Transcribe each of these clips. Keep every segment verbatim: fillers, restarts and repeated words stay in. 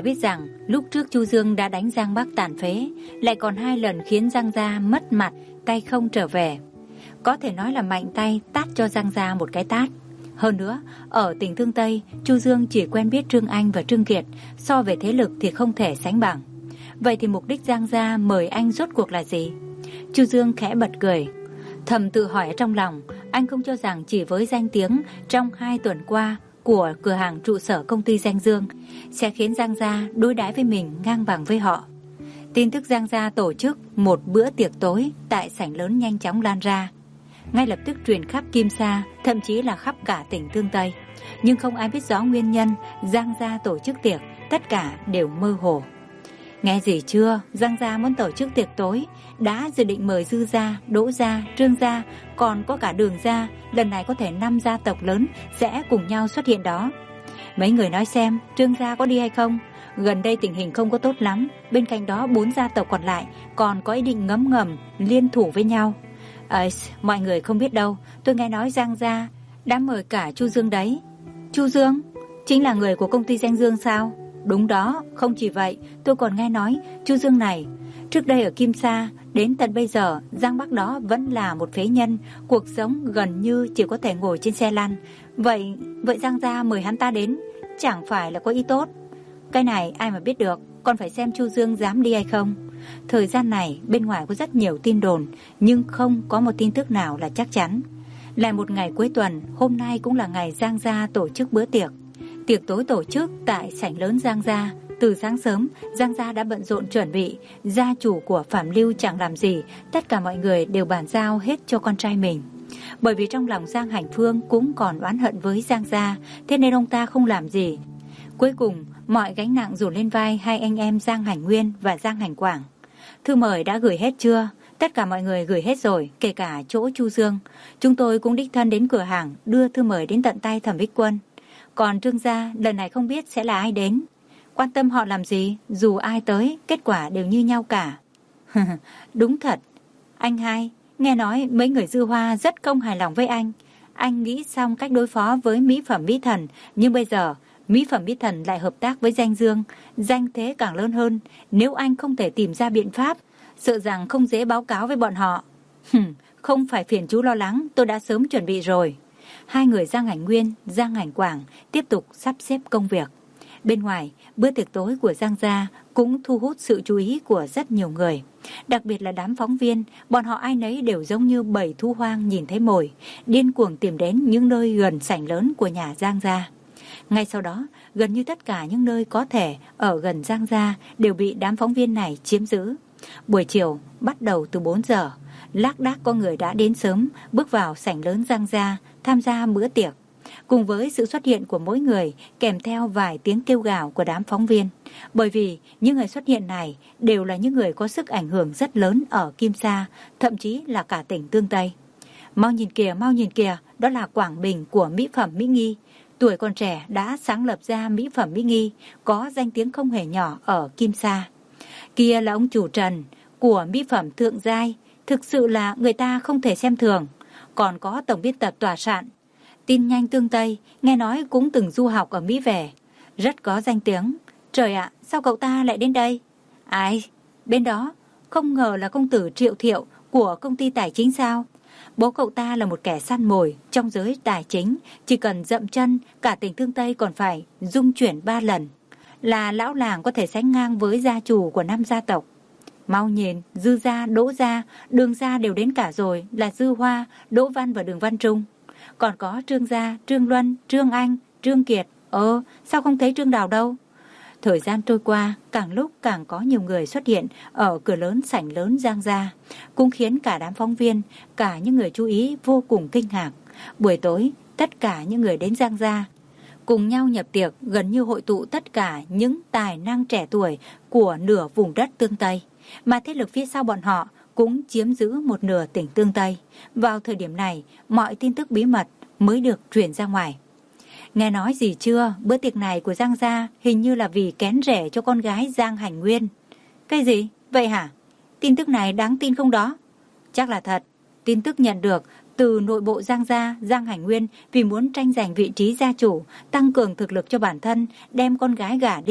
biết rằng lúc trước Chu Dương đã đánh Giang Bắc tàn phế, lại còn hai lần khiến Giang Gia mất mặt, tay không trở về. Có thể nói là mạnh tay tát cho Giang Gia một cái tát. Hơn nữa, ở tỉnh Thương Tây, Chu Dương chỉ quen biết Trương Anh và Trương Kiệt, so về thế lực thì không thể sánh bằng. Vậy thì mục đích Giang Gia mời anh rốt cuộc là gì? Chu Dương khẽ bật cười, thầm tự hỏi ở trong lòng, anh không cho rằng chỉ với danh tiếng trong hai tuần qua của cửa hàng trụ sở công ty Danh Dương sẽ khiến Giang Gia đối đãi với mình ngang bằng với họ. Tin tức Giang Gia tổ chức một bữa tiệc tối tại sảnh lớn nhanh chóng lan ra, ngay lập tức truyền khắp Kim Sa, thậm chí là khắp cả tỉnh Thương Tây. Nhưng không ai biết rõ nguyên nhân Giang Gia tổ chức tiệc, tất cả đều mơ hồ. Nghe gì chưa, Giang Gia muốn tổ chức tiệc tối, đã dự định mời Dư Gia, Đỗ Gia, Trương Gia, còn có cả Đường Gia. Lần này có thể năm gia tộc lớn sẽ cùng nhau xuất hiện đó. Mấy người nói xem, Trương Gia có đi hay không? Gần đây tình hình không có tốt lắm, bên cạnh đó bốn gia tộc còn lại còn có ý định ngấm ngầm liên thủ với nhau. À, mọi người không biết đâu, tôi nghe nói Giang Gia đã mời cả Chu Dương đấy. Chu Dương? Chính là người của công ty Danh Dương sao? Đúng đó, không chỉ vậy, tôi còn nghe nói Chu Dương này trước đây ở Kim Sa, đến tận bây giờ Giang Bắc đó vẫn là một phế nhân, cuộc sống gần như chỉ có thể ngồi trên xe lăn. Vậy, vậy Giang Gia mời hắn ta đến chẳng phải là có ý tốt? Cái này ai mà biết được, còn phải xem Chu Dương dám đi hay không. Thời gian này bên ngoài có rất nhiều tin đồn, nhưng không có một tin tức nào là chắc chắn. Lại một ngày cuối tuần, hôm nay cũng là ngày Giang Gia tổ chức bữa tiệc. Tiệc tối tổ chức tại sảnh lớn Giang Gia. Từ sáng sớm, Giang Gia đã bận rộn chuẩn bị. Gia chủ của Phạm Lưu chẳng làm gì, tất cả mọi người đều bàn giao hết cho con trai mình. Bởi vì trong lòng Giang Hành Phương cũng còn oán hận với Giang Gia, thế nên ông ta không làm gì. Cuối cùng, mọi gánh nặng dồn lên vai hai anh em Giang Hành Nguyên và Giang Hành Quảng. Thư mời đã gửi hết chưa? Tất cả mọi người gửi hết rồi, kể cả chỗ Chu Dương. Chúng tôi cũng đích thân đến cửa hàng đưa thư mời đến tận tay Thẩm Bích Quân. Còn Trương Gia lần này không biết sẽ là ai đến. Quan tâm họ làm gì, dù ai tới, kết quả đều như nhau cả. Đúng thật. Anh hai, nghe nói mấy người Dư Hoa rất không hài lòng với anh. Anh nghĩ xong cách đối phó với mỹ phẩm Mỹ Thần, nhưng bây giờ mỹ phẩm Mỹ Thần lại hợp tác với Danh Dương, danh thế càng lớn hơn. Nếu anh không thể tìm ra biện pháp, sợ rằng không dễ báo cáo với bọn họ. Không phải phiền chú lo lắng, tôi đã sớm chuẩn bị rồi. Hai người Giang Hành Nguyên, Giang Hành Quảng tiếp tục sắp xếp công việc. Bên ngoài, bữa tiệc tối của Giang Gia cũng thu hút sự chú ý của rất nhiều người. Đặc biệt là đám phóng viên, bọn họ ai nấy đều giống như bầy thu hoang nhìn thấy mồi, điên cuồng tìm đến những nơi gần sảnh lớn của nhà Giang Gia. Ngay sau đó, gần như tất cả những nơi có thể ở gần Giang Gia đều bị đám phóng viên này chiếm giữ. Buổi chiều bắt đầu từ bốn giờ, lác đác có người đã đến sớm bước vào sảnh lớn Giang Gia tham gia bữa tiệc. Cùng với sự xuất hiện của mỗi người kèm theo vài tiếng kêu gào của đám phóng viên. Bởi vì những người xuất hiện này đều là những người có sức ảnh hưởng rất lớn ở Kim Sa, thậm chí là cả tỉnh Tương Tây. Mau nhìn kìa, mau nhìn kìa, đó là Quảng Bình của mỹ phẩm Mỹ Nghi. Tuổi còn trẻ đã sáng lập ra mỹ phẩm Mỹ Nghi, có danh tiếng không hề nhỏ ở Kim Sa. Kia là ông chủ Trần của mỹ phẩm Thượng Giai, thực sự là người ta không thể xem thường. Còn có tổng biên tập Tòa Sạn, tin nhanh Tương Tây, nghe nói cũng từng du học ở Mỹ về, rất có danh tiếng. Trời ạ, sao cậu ta lại đến đây? Ai? Bên đó, không ngờ là công tử Triệu Thiệu của công ty tài chính sao? Bố cậu ta là một kẻ săn mồi trong giới tài chính, chỉ cần dậm chân, cả tỉnh Tương Tây còn phải rung chuyển ba lần. Là lão làng có thể sánh ngang với gia chủ của năm gia tộc. Mau nhìn, Dư Gia, Đỗ Gia, Đường Gia đều đến cả rồi, là Dư Hoa, Đỗ Văn và Đường Văn Trung. Còn có Trương Gia, Trương Luân, Trương Anh, Trương Kiệt. Ơ, sao không thấy Trương Đào đâu? Thời gian trôi qua, càng lúc càng có nhiều người xuất hiện ở cửa lớn sảnh lớn Giang Gia, cũng khiến cả đám phóng viên, cả những người chú ý vô cùng kinh ngạc. Buổi tối, tất cả những người đến Giang Gia cùng nhau nhập tiệc, gần như hội tụ tất cả những tài năng trẻ tuổi của nửa vùng đất Tương Tây, mà thế lực phía sau bọn họ cũng chiếm giữ một nửa tỉnh Tương Tây. Vào thời điểm này, mọi tin tức bí mật mới được truyền ra ngoài. Nghe nói gì chưa, bữa tiệc này của Giang Gia hình như là vì kén rể cho con gái Giang Hành Nguyên. Cái gì? Vậy hả? Tin tức này đáng tin không đó? Chắc là thật. Tin tức nhận được từ nội bộ Giang Gia, Giang Hành Nguyên vì muốn tranh giành vị trí gia chủ, tăng cường thực lực cho bản thân, đem con gái gả đi,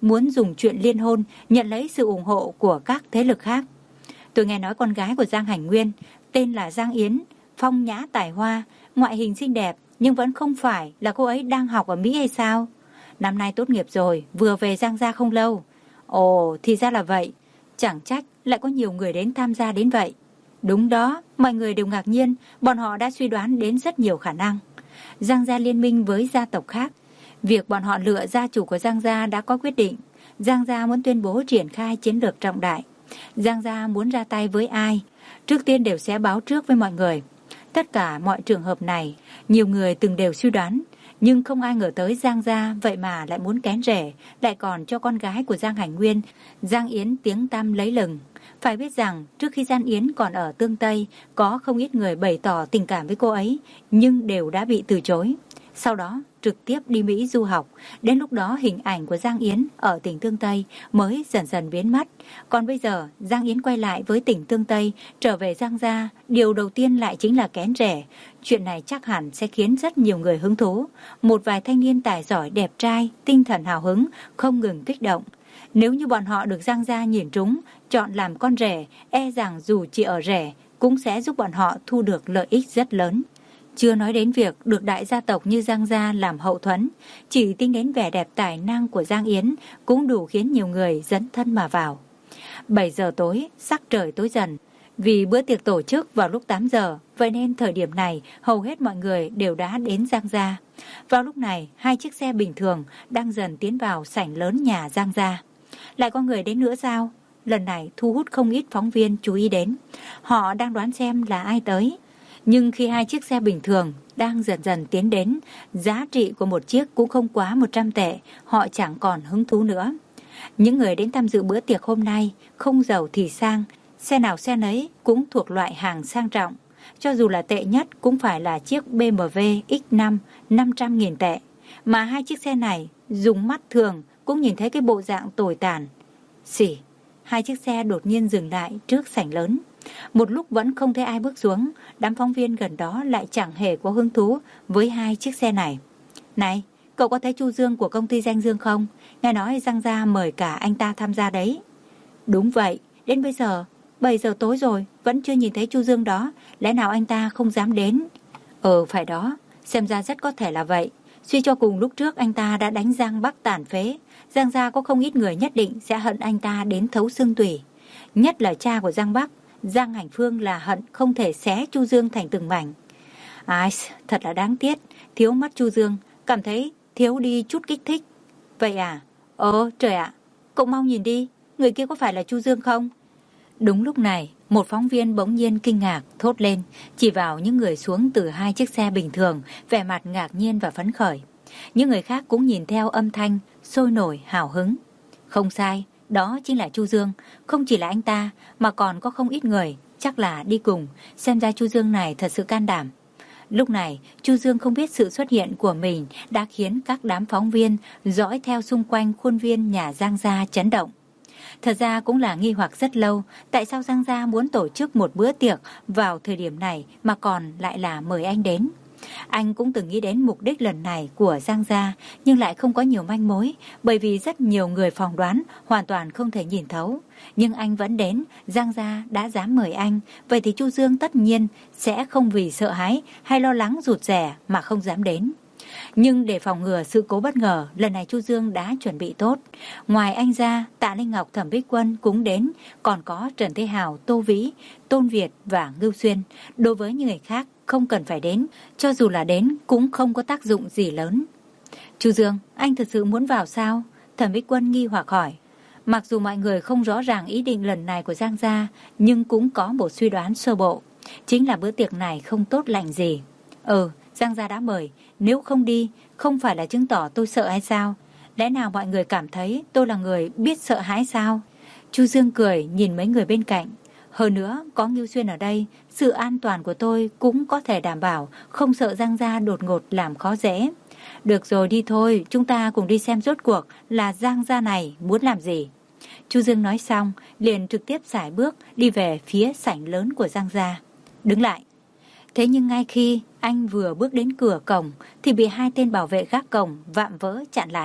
muốn dùng chuyện liên hôn nhận lấy sự ủng hộ của các thế lực khác. Tôi nghe nói con gái của Giang Hành Nguyên tên là Giang Yến, phong nhã tài hoa, ngoại hình xinh đẹp, nhưng vẫn không phải là cô ấy đang học ở Mỹ hay sao? Năm nay tốt nghiệp rồi, vừa về Giang gia không lâu. Ồ, thì ra là vậy. Chẳng trách lại có nhiều người đến tham gia đến vậy. Đúng đó, mọi người đều ngạc nhiên, bọn họ đã suy đoán đến rất nhiều khả năng. Giang gia liên minh với gia tộc khác. Việc bọn họ lựa gia chủ của Giang gia đã có quyết định. Giang gia muốn tuyên bố triển khai chiến lược trọng đại. Giang gia muốn ra tay với ai, trước tiên đều sẽ báo trước với mọi người. Tất cả mọi trường hợp này, nhiều người từng đều suy đoán, nhưng không ai ngờ tới Giang gia vậy mà lại muốn kén rẻ, lại còn cho con gái của Giang Hành Nguyên, Giang Yến tiếng tăm lấy lừng. Phải biết rằng, trước khi Giang Yến còn ở Tương Tây, có không ít người bày tỏ tình cảm với cô ấy, nhưng đều đã bị từ chối. Sau đó, trực tiếp đi Mỹ du học. Đến lúc đó hình ảnh của Giang Yến ở tỉnh Tương Tây mới dần dần biến mất. Còn bây giờ, Giang Yến quay lại với tỉnh Tương Tây, trở về Giang gia, điều đầu tiên lại chính là kén rẻ. Chuyện này chắc hẳn sẽ khiến rất nhiều người hứng thú. Một vài thanh niên tài giỏi, đẹp trai, tinh thần hào hứng, không ngừng kích động. Nếu như bọn họ được Giang gia nhìn trúng, chọn làm con rể, e rằng dù chỉ ở rẻ, cũng sẽ giúp bọn họ thu được lợi ích rất lớn. Chưa nói đến việc được đại gia tộc như Giang gia làm hậu thuẫn, chỉ tính đến vẻ đẹp tài năng của Giang Yến cũng đủ khiến nhiều người dấn thân mà vào. bảy giờ tối, sắc trời tối dần. Vì bữa tiệc tổ chức vào lúc tám giờ, vậy nên thời điểm này hầu hết mọi người đều đã đến Giang gia. Vào lúc này, hai chiếc xe bình thường đang dần tiến vào sảnh lớn nhà Giang gia. Lại có người đến nữa sao? Lần này thu hút không ít phóng viên chú ý đến. Họ đang đoán xem là ai tới. Nhưng khi hai chiếc xe bình thường đang dần dần tiến đến, giá trị của một chiếc cũng không quá một trăm tệ, họ chẳng còn hứng thú nữa. Những người đến tham dự bữa tiệc hôm nay không giàu thì sang, xe nào xe nấy cũng thuộc loại hàng sang trọng. Cho dù là tệ nhất cũng phải là chiếc bê em vê X năm năm trăm nghìn tệ. Mà hai chiếc xe này dùng mắt thường cũng nhìn thấy cái bộ dạng tồi tàn. Xỉ, hai chiếc xe đột nhiên dừng lại trước sảnh lớn. Một lúc vẫn không thấy ai bước xuống, đám phóng viên gần đó lại chẳng hề có hứng thú với hai chiếc xe này. Này, cậu có thấy Chu Dương của công ty Danh Dương không? Nghe nói Giang gia mời cả anh ta tham gia đấy. Đúng vậy, đến bây giờ, bảy giờ tối rồi, vẫn chưa nhìn thấy Chu Dương đó, lẽ nào anh ta không dám đến? Ờ, phải đó, xem ra rất có thể là vậy. Suy cho cùng lúc trước anh ta đã đánh Giang Bắc tàn phế, Giang gia có không ít người nhất định sẽ hận anh ta đến thấu xương tủy. Nhất là cha của Giang Bắc, Giang Hành Phương là hận không thể xé Chu Dương thành từng mảnh. Ai, thật là đáng tiếc, thiếu mắt Chu Dương, cảm thấy thiếu đi chút kích thích. Vậy à? Ờ, trời ạ, cậu mau nhìn đi, người kia có phải là Chu Dương không? Đúng lúc này, một phóng viên bỗng nhiên kinh ngạc thốt lên, chỉ vào những người xuống từ hai chiếc xe bình thường, vẻ mặt ngạc nhiên và phấn khởi. Những người khác cũng nhìn theo âm thanh, sôi nổi hào hứng. Không sai, đó chính là Chu Dương, không chỉ là anh ta mà còn có không ít người, chắc là đi cùng, xem ra Chu Dương này thật sự can đảm. Lúc này, Chu Dương không biết sự xuất hiện của mình đã khiến các đám phóng viên dõi theo xung quanh khuôn viên nhà Giang gia chấn động. Thật ra cũng là nghi hoặc rất lâu, tại sao Giang gia muốn tổ chức một bữa tiệc vào thời điểm này mà còn lại là mời anh đến. Anh cũng từng nghĩ đến mục đích lần này của Giang gia, nhưng lại không có nhiều manh mối, bởi vì rất nhiều người phỏng đoán hoàn toàn không thể nhìn thấu. Nhưng anh vẫn đến, Giang gia đã dám mời anh, vậy thì Chu Dương tất nhiên sẽ không vì sợ hãi hay lo lắng rụt rè mà không dám đến. Nhưng để phòng ngừa sự cố bất ngờ, lần này Chu Dương đã chuẩn bị tốt. Ngoài anh ra, Tạ Linh Ngọc, Thẩm Bích Quân cũng đến, còn có Trần Thế Hào, Tô Vĩ, Tôn Việt và Ngưu Xuyên. Đối với những người khác, không cần phải đến, cho dù là đến cũng không có tác dụng gì lớn. Chu Dương, anh thật sự muốn vào sao? Thẩm Bích Quân nghi hoặc hỏi. Mặc dù mọi người không rõ ràng ý định lần này của Giang gia, nhưng cũng có một suy đoán sơ bộ, chính là bữa tiệc này không tốt lành gì. Ừ, Giang gia đã mời, nếu không đi, không phải là chứng tỏ tôi sợ hay sao? Lẽ nào mọi người cảm thấy tôi là người biết sợ hãi sao? Chu Dương cười nhìn mấy người bên cạnh. Hơn nữa, có Ngưu Xuyên ở đây, sự an toàn của tôi cũng có thể đảm bảo, không sợ Giang gia đột ngột làm khó dễ. Được rồi, đi thôi, chúng ta cùng đi xem rốt cuộc là Giang gia này muốn làm gì. Chu Dương nói xong, liền trực tiếp sải bước đi về phía sảnh lớn của Giang gia. Đứng lại. Thế nhưng ngay khi anh vừa bước đến cửa cổng thì bị hai tên bảo vệ gác cổng vạm vỡ chặn lại.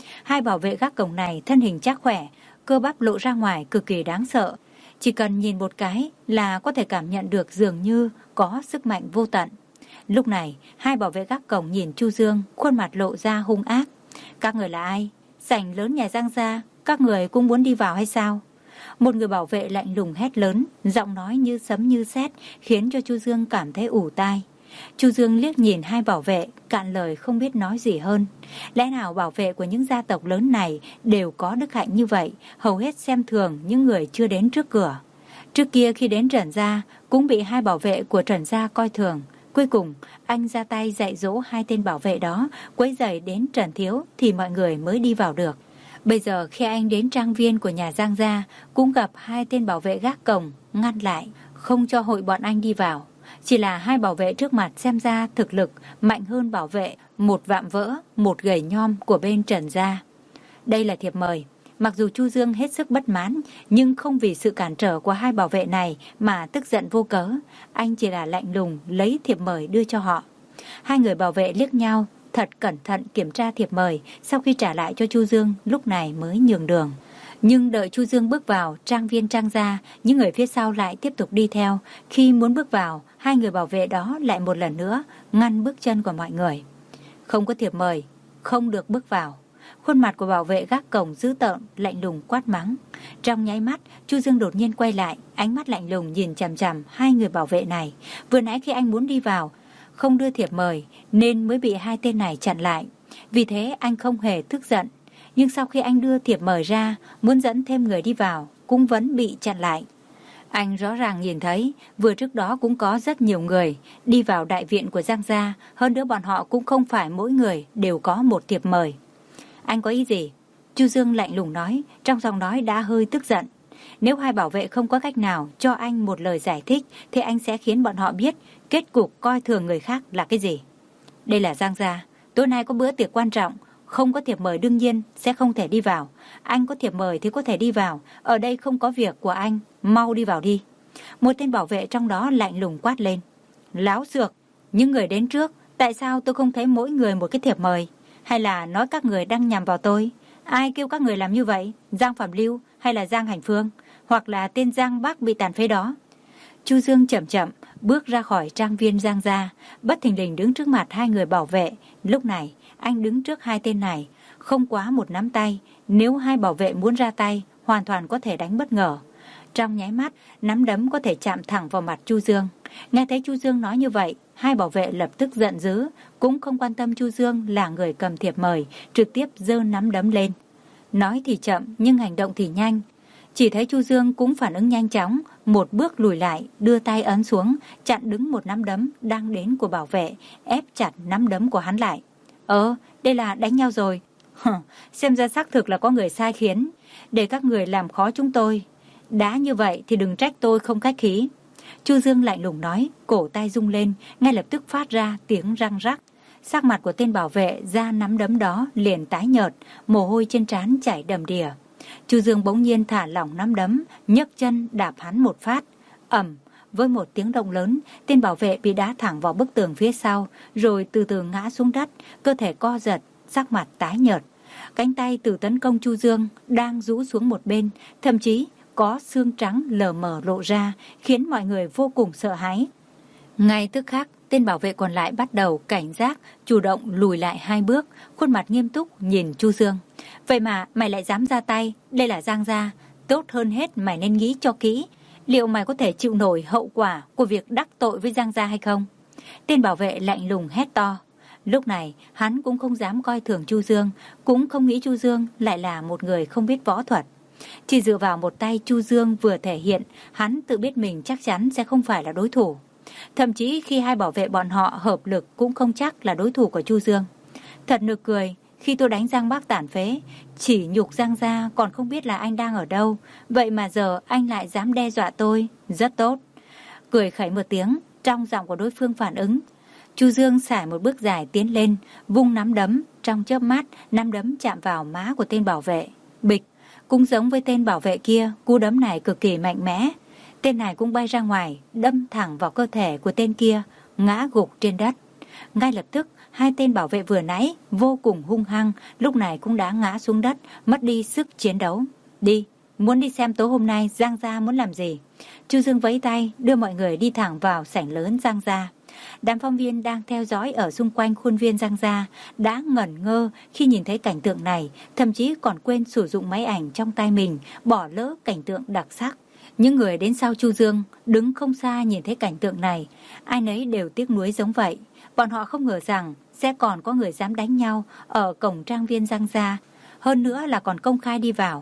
Hai bảo vệ gác cổng này thân hình chắc khỏe, cơ bắp lộ ra ngoài cực kỳ đáng sợ. Chỉ cần nhìn một cái là có thể cảm nhận được dường như có sức mạnh vô tận. Lúc này, hai bảo vệ gác cổng nhìn Chu Dương, khuôn mặt lộ ra hung ác. Các người là ai? Sảnh lớn nhà Giang gia, các người cũng muốn đi vào hay sao? Một người bảo vệ lạnh lùng hét lớn, giọng nói như sấm như sét, khiến cho Chu Dương cảm thấy ù tai. Chu Dương liếc nhìn hai bảo vệ, cạn lời không biết nói gì hơn. Lẽ nào bảo vệ của những gia tộc lớn này đều có đức hạnh như vậy, hầu hết xem thường những người chưa đến trước cửa. Trước kia khi đến Trần gia, cũng bị hai bảo vệ của Trần gia coi thường. Cuối cùng, anh ra tay dạy dỗ hai tên bảo vệ đó, quấy rầy đến Trần Thiếu thì mọi người mới đi vào được. Bây giờ khi anh đến trang viên của nhà Giang gia, cũng gặp hai tên bảo vệ gác cổng, ngăn lại, không cho hội bọn anh đi vào. Chỉ là hai bảo vệ trước mặt xem ra thực lực mạnh hơn bảo vệ một vạm vỡ, một gầy nhom của bên Trần gia. Đây là thiệp mời. Mặc dù Chu Dương hết sức bất mãn, nhưng không vì sự cản trở của hai bảo vệ này mà tức giận vô cớ. Anh chỉ là lạnh lùng lấy thiệp mời đưa cho họ. Hai người bảo vệ liếc nhau, thật cẩn thận kiểm tra thiệp mời, sau khi trả lại cho Chu Dương, lúc này mới nhường đường. Nhưng đợi Chu Dương bước vào trang viên Trang gia, những người phía sau lại tiếp tục đi theo. Khi muốn bước vào, hai người bảo vệ đó lại một lần nữa ngăn bước chân của mọi người. Không có thiệp mời, không được bước vào. Khuôn mặt của bảo vệ gác cổng dữ tợn, lạnh lùng quát mắng. Trong nháy mắt, Chu Dương đột nhiên quay lại, ánh mắt lạnh lùng nhìn chằm chằm hai người bảo vệ này. Vừa nãy khi anh muốn đi vào, không đưa thiệp mời nên mới bị hai tên này chặn lại. Vì thế anh không hề tức giận. Nhưng sau khi anh đưa thiệp mời ra, muốn dẫn thêm người đi vào, cũng vẫn bị chặn lại. Anh rõ ràng nhìn thấy, vừa trước đó cũng có rất nhiều người đi vào đại viện của Giang gia, hơn nữa bọn họ cũng không phải mỗi người đều có một thiệp mời. Anh có ý gì? Chu Dương lạnh lùng nói, trong giọng nói đã hơi tức giận. Nếu hai bảo vệ không có cách nào cho anh một lời giải thích, thì anh sẽ khiến bọn họ biết kết cục coi thường người khác là cái gì. Đây là Giang gia, tối nay có bữa tiệc quan trọng, không có thiệp mời đương nhiên sẽ không thể đi vào. Anh có thiệp mời thì có thể đi vào, ở đây không có việc của anh, mau đi vào đi. Một tên bảo vệ trong đó lạnh lùng quát lên. Láo xược, những người đến trước, tại sao tôi không thấy mỗi người một cái thiệp mời? Hay là nói các người đang nhằm vào tôi? Ai kêu các người làm như vậy? Giang Phạm Lưu hay là Giang Hành Phương? Hoặc là tên Giang Bắc bị tàn phế đó? Chu Dương chậm chậm bước ra khỏi trang viên Giang gia, bất thình lình đứng trước mặt hai người bảo vệ. Lúc này anh đứng trước hai tên này, không quá một nắm tay. Nếu hai bảo vệ muốn ra tay, hoàn toàn có thể đánh bất ngờ. Trong nháy mắt, nắm đấm có thể chạm thẳng vào mặt Chu Dương. Nghe thấy Chu Dương nói như vậy, hai bảo vệ lập tức giận dữ, cũng không quan tâm Chu Dương là người cầm thiệp mời, trực tiếp giơ nắm đấm lên. Nói thì chậm nhưng hành động thì nhanh. Chỉ thấy Chu Dương cũng phản ứng nhanh chóng, một bước lùi lại, đưa tay ấn xuống, chặn đứng một nắm đấm đang đến của bảo vệ, ép chặt nắm đấm của hắn lại. Ờ, đây là đánh nhau rồi. Hừ, xem ra xác thực là có người sai khiến, để các người làm khó chúng tôi. Đã như vậy thì đừng trách tôi không khách khí. Chu Dương lạnh lùng nói, cổ tay rung lên, ngay lập tức phát ra tiếng răng rắc. Sắc mặt của tên bảo vệ ra nắm đấm đó liền tái nhợt, mồ hôi trên trán chảy đầm đìa. Chu Dương bỗng nhiên thả lỏng nắm đấm, nhấc chân đạp hắn một phát. Ầm, với một tiếng động lớn, tên bảo vệ bị đá thẳng vào bức tường phía sau, rồi từ từ ngã xuống đất, cơ thể co giật, sắc mặt tái nhợt. Cánh tay từ tấn công Chu Dương đang rũ xuống một bên, thậm chí có xương trắng lờ mờ lộ ra, khiến mọi người vô cùng sợ hãi. Ngay tức khắc, tên bảo vệ còn lại bắt đầu cảnh giác, chủ động lùi lại hai bước, khuôn mặt nghiêm túc nhìn Chu Dương. Vậy mà mày lại dám ra tay, đây là Giang gia, tốt hơn hết mày nên nghĩ cho kỹ, liệu mày có thể chịu nổi hậu quả của việc đắc tội với Giang gia hay không? Tên bảo vệ lạnh lùng hét to. Lúc này, hắn cũng không dám coi thường Chu Dương, cũng không nghĩ Chu Dương lại là một người không biết võ thuật. Chỉ dựa vào một tay Chu Dương vừa thể hiện, hắn tự biết mình chắc chắn sẽ không phải là đối thủ. Thậm chí khi hai bảo vệ bọn họ hợp lực cũng không chắc là đối thủ của Chu Dương. Thật nực cười, khi tôi đánh Giang Bắc tàn phế, chỉ nhục Giang gia còn không biết là anh đang ở đâu, vậy mà giờ anh lại dám đe dọa tôi, rất tốt. Cười khẩy một tiếng, trong giọng của đối phương phản ứng. Chu Dương xài một bước dài tiến lên, vung nắm đấm, trong chớp mắt, nắm đấm chạm vào má của tên bảo vệ. Bịch, cũng giống với tên bảo vệ kia, cú đấm này cực kỳ mạnh mẽ. Tên này cũng bay ra ngoài, đâm thẳng vào cơ thể của tên kia, ngã gục trên đất. Ngay lập tức, hai tên bảo vệ vừa nãy vô cùng hung hăng, lúc này cũng đã ngã xuống đất, mất đi sức chiến đấu. Đi, muốn đi xem tối hôm nay Giang gia muốn làm gì. Chu Dương vẫy tay đưa mọi người đi thẳng vào sảnh lớn Giang gia. Đám phóng viên đang theo dõi ở xung quanh khuôn viên Giang gia đã ngẩn ngơ khi nhìn thấy cảnh tượng này, thậm chí còn quên sử dụng máy ảnh trong tay mình, bỏ lỡ cảnh tượng đặc sắc. Những người đến sau Chu Dương đứng không xa nhìn thấy cảnh tượng này, ai nấy đều tiếc nuối giống vậy. Bọn họ không ngờ rằng sẽ còn có người dám đánh nhau ở cổng trang viên Giang gia, hơn nữa là còn công khai đi vào.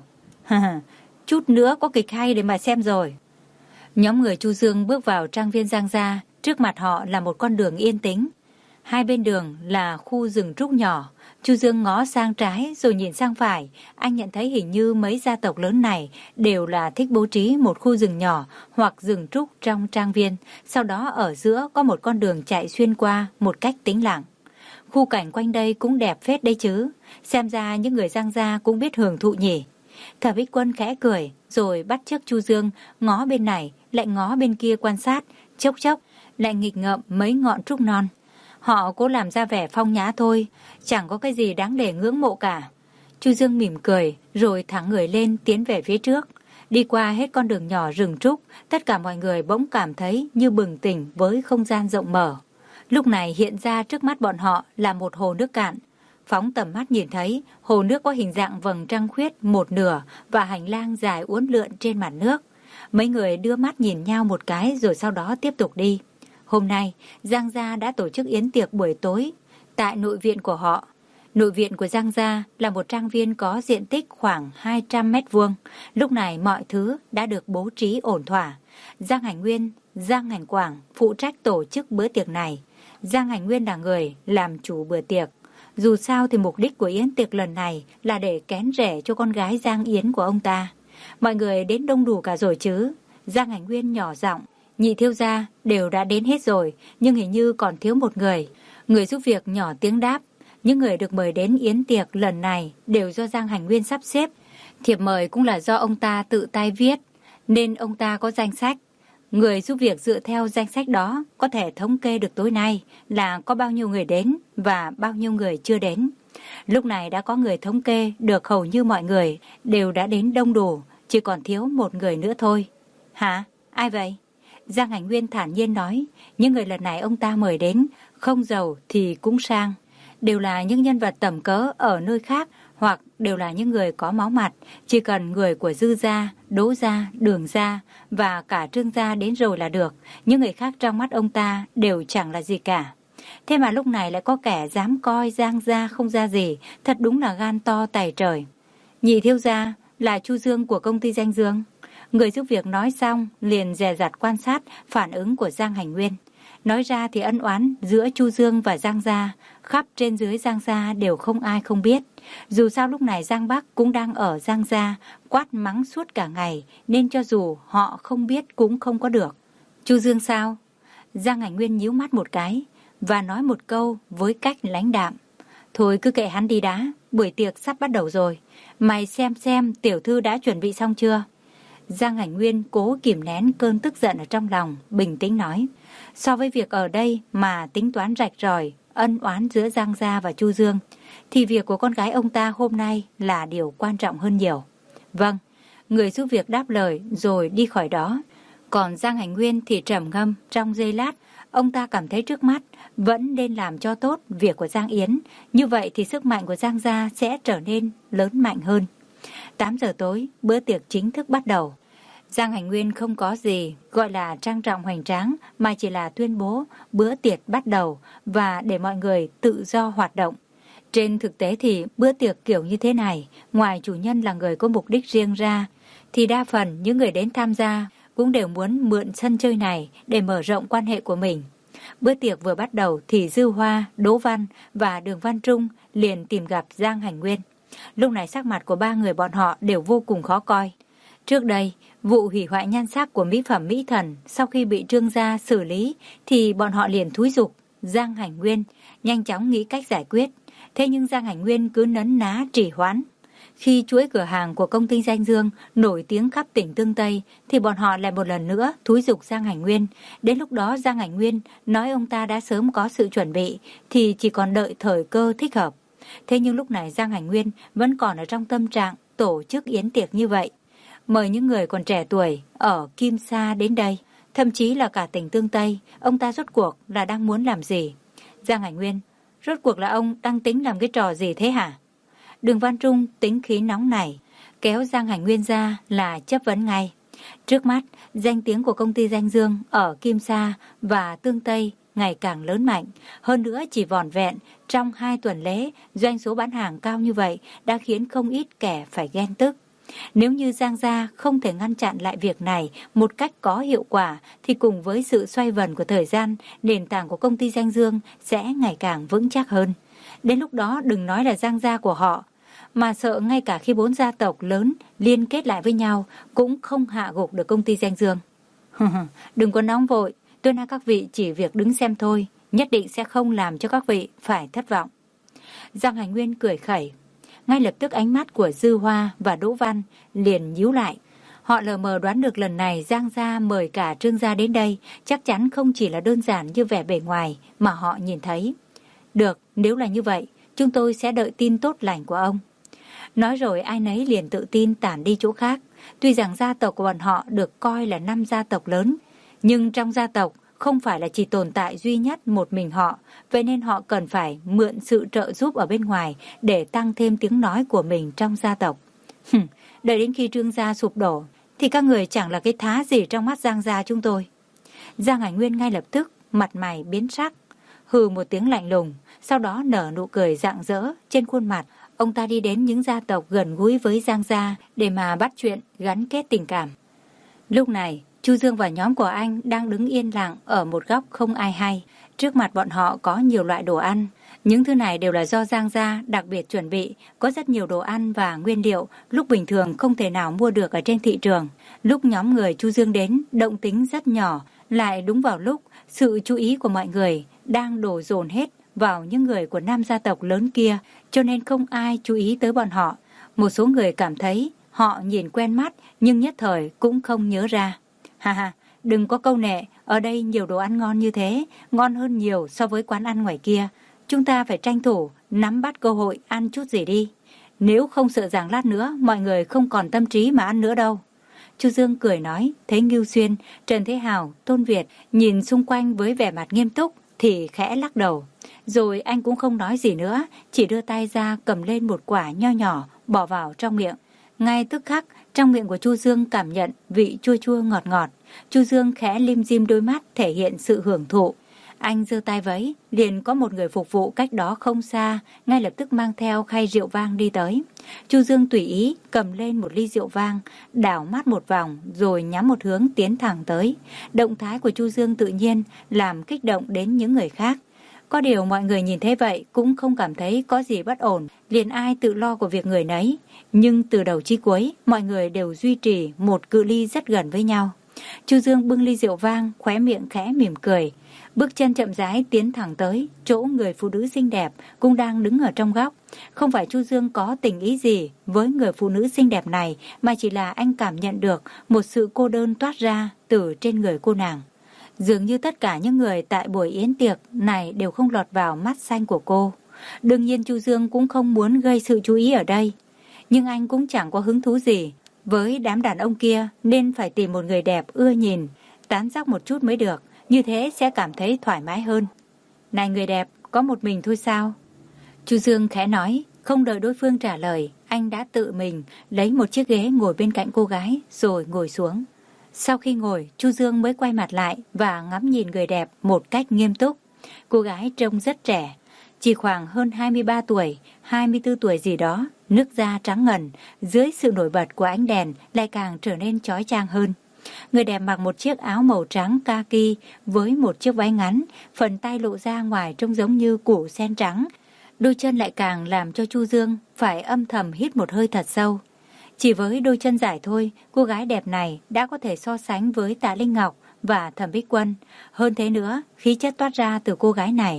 Chút nữa có kịch hay để mà xem rồi. Nhóm người Chu Dương bước vào trang viên Giang gia, trước mặt họ là một con đường yên tĩnh. Hai bên đường là khu rừng trúc nhỏ. Chu Dương ngó sang trái rồi nhìn sang phải, anh nhận thấy hình như mấy gia tộc lớn này đều là thích bố trí một khu rừng nhỏ hoặc rừng trúc trong trang viên, sau đó ở giữa có một con đường chạy xuyên qua một cách tĩnh lặng. Khu cảnh quanh đây cũng đẹp phết đấy chứ, xem ra những người Giang gia cũng biết hưởng thụ nhỉ. Thẩm Bích Quân khẽ cười rồi bắt chước Chu Dương, ngó bên này lại ngó bên kia quan sát, chốc chốc lại nghịch ngợm mấy ngọn trúc non. Họ cố làm ra vẻ phong nhã thôi, chẳng có cái gì đáng để ngưỡng mộ cả. Chu Dương mỉm cười rồi thẳng người lên tiến về phía trước. Đi qua hết con đường nhỏ rừng trúc, tất cả mọi người bỗng cảm thấy như bừng tỉnh với không gian rộng mở. Lúc này hiện ra trước mắt bọn họ là một hồ nước cạn. Phóng tầm mắt nhìn thấy, hồ nước có hình dạng vầng trăng khuyết một nửa và hành lang dài uốn lượn trên mặt nước. Mấy người đưa mắt nhìn nhau một cái rồi sau đó tiếp tục đi. Hôm nay, Giang gia đã tổ chức yến tiệc buổi tối tại nội viện của họ. Nội viện của Giang gia là một trang viên có diện tích khoảng hai trăm mét vuông. Lúc này mọi thứ đã được bố trí ổn thỏa. Giang Hành Nguyên, Giang Hành Quảng phụ trách tổ chức bữa tiệc này. Giang Hành Nguyên là người làm chủ bữa tiệc. Dù sao thì mục đích của yến tiệc lần này là để kén rẻ cho con gái Giang Yến của ông ta. Mọi người đến đông đủ cả rồi chứ? Giang Hành Nguyên nhỏ giọng. Nhị thiếu gia đều đã đến hết rồi, nhưng hình như còn thiếu một người. Người giúp việc nhỏ tiếng đáp. Những người được mời đến yến tiệc lần này đều do Giang Hành Nguyên sắp xếp. Thiệp mời cũng là do ông ta tự tay viết, nên ông ta có danh sách. Người giúp việc dựa theo danh sách đó có thể thống kê được tối nay là có bao nhiêu người đến và bao nhiêu người chưa đến. Lúc này đã có người thống kê được hầu như mọi người đều đã đến đông đủ, chỉ còn thiếu một người nữa thôi. Hả? Ai vậy? Giang Hành Nguyên thản nhiên nói, những người lần này ông ta mời đến, không giàu thì cũng sang. Đều là những nhân vật tầm cỡ ở nơi khác hoặc đều là những người có máu mặt. Chỉ cần người của Dư gia, Đỗ gia, Đường gia và cả Trương gia đến rồi là được. Những người khác trong mắt ông ta đều chẳng là gì cả. Thế mà lúc này lại có kẻ dám coi Giang gia không ra gì, thật đúng là gan to tày trời. Nhị thiếu gia là Chu Dương của công ty Danh Dương. Người giúp việc nói xong liền dè dặt quan sát phản ứng của Giang Hành Nguyên. Nói ra thì ân oán giữa Chu Dương và Giang gia, khắp trên dưới Giang gia đều không ai không biết. Dù sao lúc này Giang Bắc cũng đang ở Giang gia, quát mắng suốt cả ngày, nên cho dù họ không biết cũng không có được. Chu Dương sao? Giang Hành Nguyên nhíu mắt một cái và nói một câu với cách lãnh đạm. Thôi cứ kệ hắn đi đã, buổi tiệc sắp bắt đầu rồi. Mày xem xem tiểu thư đã chuẩn bị xong chưa? Giang Hành Nguyên cố kìm nén cơn tức giận ở trong lòng, bình tĩnh nói. So với việc ở đây mà tính toán rạch ròi, ân oán giữa Giang gia và Chu Dương, thì việc của con gái ông ta hôm nay là điều quan trọng hơn nhiều. Vâng, người giúp việc đáp lời rồi đi khỏi đó. Còn Giang Hành Nguyên thì trầm ngâm trong giây lát, ông ta cảm thấy trước mắt vẫn nên làm cho tốt việc của Giang Yến. Như vậy thì sức mạnh của Giang gia sẽ trở nên lớn mạnh hơn. tám giờ tối, bữa tiệc chính thức bắt đầu. Giang Hành Nguyên không có gì gọi là trang trọng hoành tráng mà chỉ là tuyên bố bữa tiệc bắt đầu và để mọi người tự do hoạt động. Trên thực tế thì bữa tiệc kiểu như thế này, ngoài chủ nhân là người có mục đích riêng ra, thì đa phần những người đến tham gia cũng đều muốn mượn sân chơi này để mở rộng quan hệ của mình. Bữa tiệc vừa bắt đầu thì Dư Hoa, Đỗ Văn và Đường Văn Trung liền tìm gặp Giang Hành Nguyên. Lúc này sắc mặt của ba người bọn họ đều vô cùng khó coi. Trước đây, vụ hủy hoại nhan sắc của mỹ phẩm Mỹ Thần sau khi bị Trương gia xử lý thì bọn họ liền thúi giục Giang Hành Nguyên nhanh chóng nghĩ cách giải quyết. Thế nhưng Giang Hành Nguyên cứ nấn ná trì hoãn. Khi chuỗi cửa hàng của công ty Danh Dương nổi tiếng khắp tỉnh Tương Tây thì bọn họ lại một lần nữa thúi giục Giang Hành Nguyên. Đến lúc đó Giang Hành Nguyên nói ông ta đã sớm có sự chuẩn bị thì chỉ còn đợi thời cơ thích hợp. Thế nhưng lúc này Giang Hành Nguyên vẫn còn ở trong tâm trạng tổ chức yến tiệc như vậy. Mời những người còn trẻ tuổi ở Kim Sa đến đây, thậm chí là cả tỉnh Tương Tây, ông ta rốt cuộc là đang muốn làm gì? Giang Hành Nguyên, rốt cuộc là ông đang tính làm cái trò gì thế hả? Đường Văn Trung tính khí nóng nảy, kéo Giang Hành Nguyên ra là chất vấn ngay. Trước mắt, danh tiếng của công ty Danh Dương ở Kim Sa và Tương Tây ngày càng lớn mạnh. Hơn nữa chỉ vỏn vẹn trong hai tuần lễ, doanh số bán hàng cao như vậy đã khiến không ít kẻ phải ghen tức. Nếu như Giang gia không thể ngăn chặn lại việc này một cách có hiệu quả thì cùng với sự xoay vần của thời gian, nền tảng của công ty Danh Dương sẽ ngày càng vững chắc hơn. Đến lúc đó đừng nói là Giang gia của họ, mà sợ ngay cả khi bốn gia tộc lớn liên kết lại với nhau cũng không hạ gục được công ty Danh Dương. Đừng có nóng vội, tôi nói các vị chỉ việc đứng xem thôi, nhất định sẽ không làm cho các vị phải thất vọng. Giang Hành Nguyên cười khẩy. Ngay lập tức ánh mắt của Dư Hoa và Đỗ Văn liền nhíu lại. Họ lờ mờ đoán được lần này Giang gia mời cả Trương gia đến đây chắc chắn không chỉ là đơn giản như vẻ bề ngoài mà họ nhìn thấy. Được, nếu là như vậy, chúng tôi sẽ đợi tin tốt lành của ông. Nói rồi ai nấy liền tự tin tản đi chỗ khác. Tuy rằng gia tộc của bọn họ được coi là năm gia tộc lớn, nhưng trong gia tộc không phải là chỉ tồn tại duy nhất một mình họ, vậy nên họ cần phải mượn sự trợ giúp ở bên ngoài để tăng thêm tiếng nói của mình trong gia tộc. Đợi đến khi Trương gia sụp đổ thì các người chẳng là cái thá gì trong mắt Giang gia chúng tôi. Giang Hành Nguyên ngay lập tức mặt mày biến sắc, hừ một tiếng lạnh lùng, sau đó nở nụ cười rạng rỡ trên khuôn mặt. Ông ta đi đến những gia tộc gần gũi với Giang gia để mà bắt chuyện gắn kết tình cảm. Lúc này Chu Dương và nhóm của anh đang đứng yên lặng ở một góc không ai hay. Trước mặt bọn họ có nhiều loại đồ ăn. Những thứ này đều là do Giang gia đặc biệt chuẩn bị. Có rất nhiều đồ ăn và nguyên liệu lúc bình thường không thể nào mua được ở trên thị trường. Lúc nhóm người Chu Dương đến, động tính rất nhỏ. Lại đúng vào lúc sự chú ý của mọi người đang đổ dồn hết vào những người của năm gia tộc lớn kia, cho nên không ai chú ý tới bọn họ. Một số người cảm thấy họ nhìn quen mắt nhưng nhất thời cũng không nhớ ra. Ha ha, đừng có câu nệ, ở đây nhiều đồ ăn ngon như thế, ngon hơn nhiều so với quán ăn ngoài kia. Chúng ta phải tranh thủ, nắm bắt cơ hội ăn chút gì đi. Nếu không sợ rằng lát nữa mọi người không còn tâm trí mà ăn nữa đâu. Chu Dương cười nói, thấy Ngưu Xuyên, Trần Thế Hào, Tôn Việt nhìn xung quanh với vẻ mặt nghiêm túc thì khẽ lắc đầu. Rồi anh cũng không nói gì nữa, chỉ đưa tay ra cầm lên một quả nho nhỏ bỏ vào trong miệng. Ngay tức khắc, trong miệng của Chu Dương cảm nhận vị chua chua ngọt ngọt. Chu Dương khẽ lim dim đôi mắt thể hiện sự hưởng thụ. Anh giơ tay vẫy, liền có một người phục vụ cách đó không xa, ngay lập tức mang theo khay rượu vang đi tới. Chu Dương tùy ý cầm lên một ly rượu vang, đảo mắt một vòng rồi nhắm một hướng tiến thẳng tới. Động thái của Chu Dương tự nhiên làm kích động đến những người khác. Có điều mọi người nhìn thấy vậy cũng không cảm thấy có gì bất ổn, liền ai tự lo của việc người nấy. Nhưng từ đầu chí cuối, mọi người đều duy trì một cự ly rất gần với nhau. Chu Dương bưng ly rượu vang, khóe miệng khẽ mỉm cười. Bước chân chậm rãi tiến thẳng tới chỗ người phụ nữ xinh đẹp cũng đang đứng ở trong góc. Không phải Chu Dương có tình ý gì với người phụ nữ xinh đẹp này, mà chỉ là anh cảm nhận được một sự cô đơn toát ra từ trên người cô nàng. Dường như tất cả những người tại buổi yến tiệc này đều không lọt vào mắt xanh của cô. Đương nhiên Chu Dương cũng không muốn gây sự chú ý ở đây, nhưng anh cũng chẳng có hứng thú gì với đám đàn ông kia, nên phải tìm một người đẹp ưa nhìn, tán dóc một chút mới được, như thế sẽ cảm thấy thoải mái hơn. Này người đẹp, có một mình thôi sao? Chu Dương khẽ nói, không đợi đối phương trả lời, anh đã tự mình lấy một chiếc ghế ngồi bên cạnh cô gái rồi ngồi xuống. Sau khi ngồi, Chu Dương mới quay mặt lại và ngắm nhìn người đẹp một cách nghiêm túc. Cô gái trông rất trẻ, chỉ khoảng hơn hai mươi ba tuổi, hai mươi tư tuổi gì đó, nước da trắng ngần, dưới sự nổi bật của ánh đèn lại càng trở nên chói chang hơn. Người đẹp mặc một chiếc áo màu trắng kaki với một chiếc váy ngắn, phần tay lộ ra ngoài trông giống như củ sen trắng. Đôi chân lại càng làm cho Chu Dương phải âm thầm hít một hơi thật sâu. Chỉ với đôi chân dài thôi, cô gái đẹp này đã có thể so sánh với Tạ Linh Ngọc và Thẩm Bích Quân. Hơn thế nữa, khí chất toát ra từ cô gái này